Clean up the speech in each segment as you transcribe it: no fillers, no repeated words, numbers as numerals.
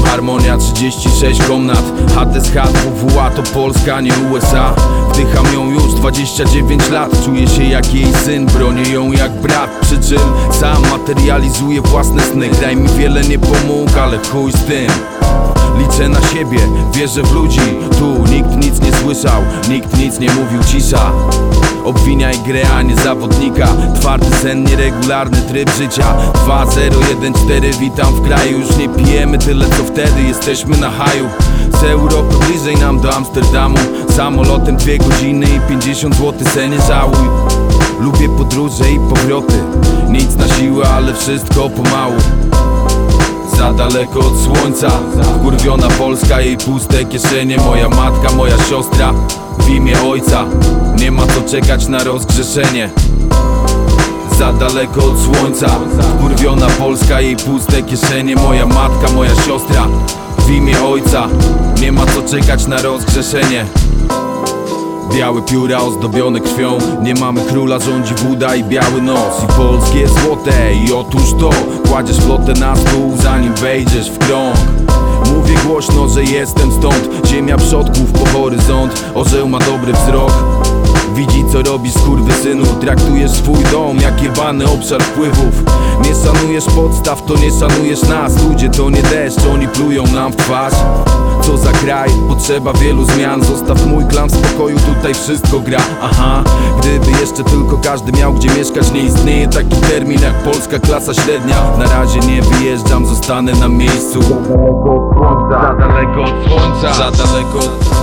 Harmonia 36 komnat, HTSH, WWA to Polska, nie USA. Wdycham ją już 29 lat, czuję się jak jej syn, bronię ją jak brat. Przy czym sam materializuję własne sny. Graj mi wiele nie pomógł, ale chuj z tym. Liczę na siebie, wierzę w ludzi. Tu nikt nic nie słyszał, nikt nic nie mówił, cisza. Obwiniaj grę, a nie zawodnika. Twardy sen, nieregularny tryb życia. 2014, witam w kraju. Już nie pijemy tyle co wtedy, jesteśmy na haju. Z Europy bliżej nam do Amsterdamu. Samolotem 2 godziny i 50 zł, se nie żałuj. Lubię podróże i powroty. Nic na siłę, ale wszystko pomału. Za daleko od słońca, wkurwiona Polska, jej puste kieszenie. Moja matka, moja siostra, w imię ojca. Nie ma co czekać na rozgrzeszenie. Za daleko od słońca, wkurwiona Polska, jej puste kieszenie. Moja matka, moja siostra, w imię ojca. Nie ma co czekać na rozgrzeszenie. Białe pióra ozdobione krwią. Nie mamy króla, rządzi Buda i biały nos. I polskie złote, i otóż to. Kładziesz flotę na stół, zanim wejdziesz w krąg. Mówię głośno, że jestem stąd. Ziemia przodków po horyzont. Orzeł ma dobry wzrok. Widzi co robisz, skurwysynu. Traktujesz swój dom jak jebany obszar wpływów. Nie szanujesz podstaw, to nie szanujesz nas. Ludzie to nie deszcz, oni plują nam w twarz. Co za kraj, potrzeba wielu zmian. Zostaw mój klan w spokoju, tutaj wszystko gra. Aha, gdyby jeszcze tylko każdy miał gdzie mieszkać. Nie istnieje taki termin jak polska klasa średnia. Na razie nie wyjeżdżam, zostanę na miejscu. Za daleko od słońca, za daleko od słońca.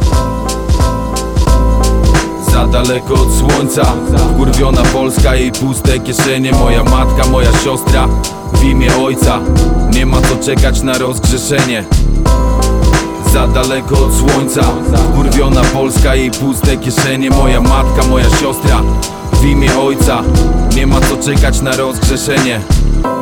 Za daleko od słońca, wkurwiona Polska, jej puste kieszenie. Moja matka, moja siostra, w imię ojca. Nie ma co czekać na rozgrzeszenie. Za daleko od słońca, wkurwiona Polska, jej puste kieszenie. Moja matka, moja siostra, w imię ojca. Nie ma co czekać na rozgrzeszenie.